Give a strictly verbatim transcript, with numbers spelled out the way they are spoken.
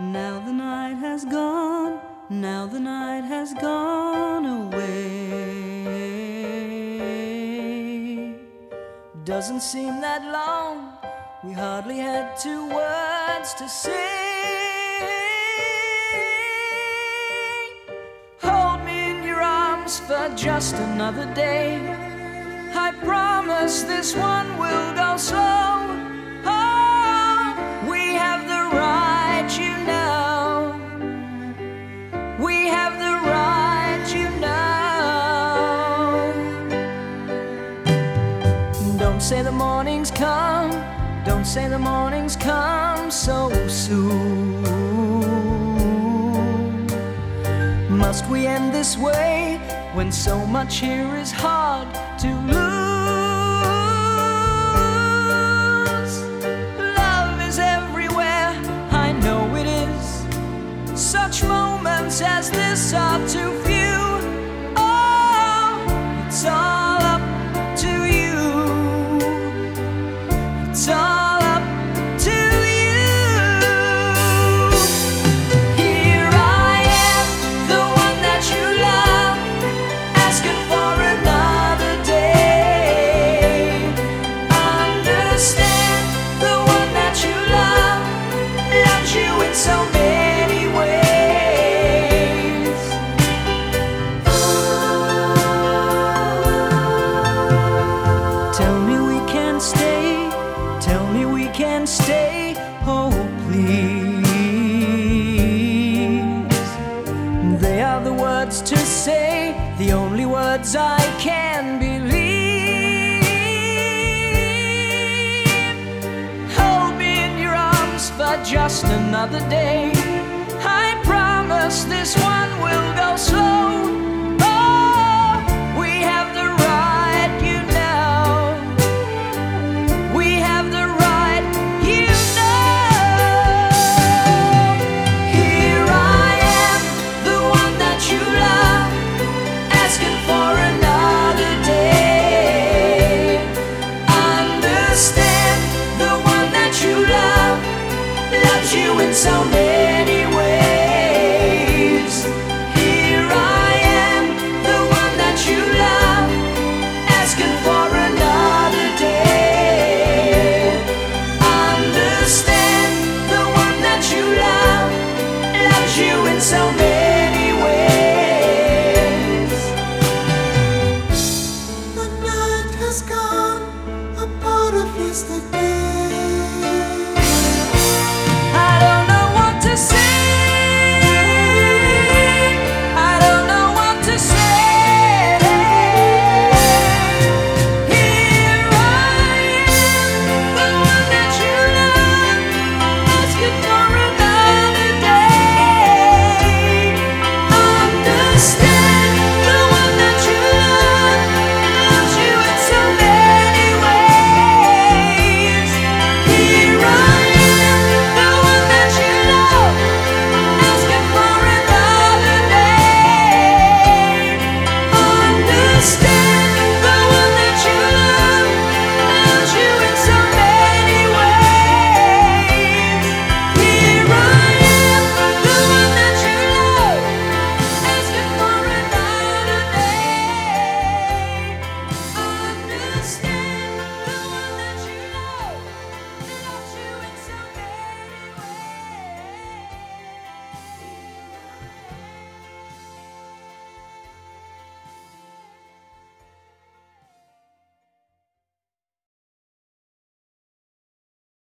Now the night has gone, now the night has gone away. Doesn't seem that long, we hardly had two words to say. Hold me in your arms for just another day. I promise this one will go slow. Oh, we have the right, you know. We have the right, you know. Don't say the morning's come, don't say the morning's come so soon. Must we end this way when so much here is hard to lose? Love is everywhere, I know it is. Such moments as this are too few. Oh, it's all up to you. It's all up to you. Here I am, the one that you love, asking for another day. Understand, the one that you love loves you in so many ways. Tell me we can stay, tell me we can stay, oh please. They are the words to say, the only words I can believe. Hold me in your arms for just another day. I promise this one will go slow. Oh, we have the right, you know. We have the right, you know. Here I am, the one that you love, asking for another day. Understand, the one that you love loves you in so many ways. Here I am, the one that you love, asking for another day. Understand, the one that you love loves you in so many ways. The night has gone, a part of yesterday.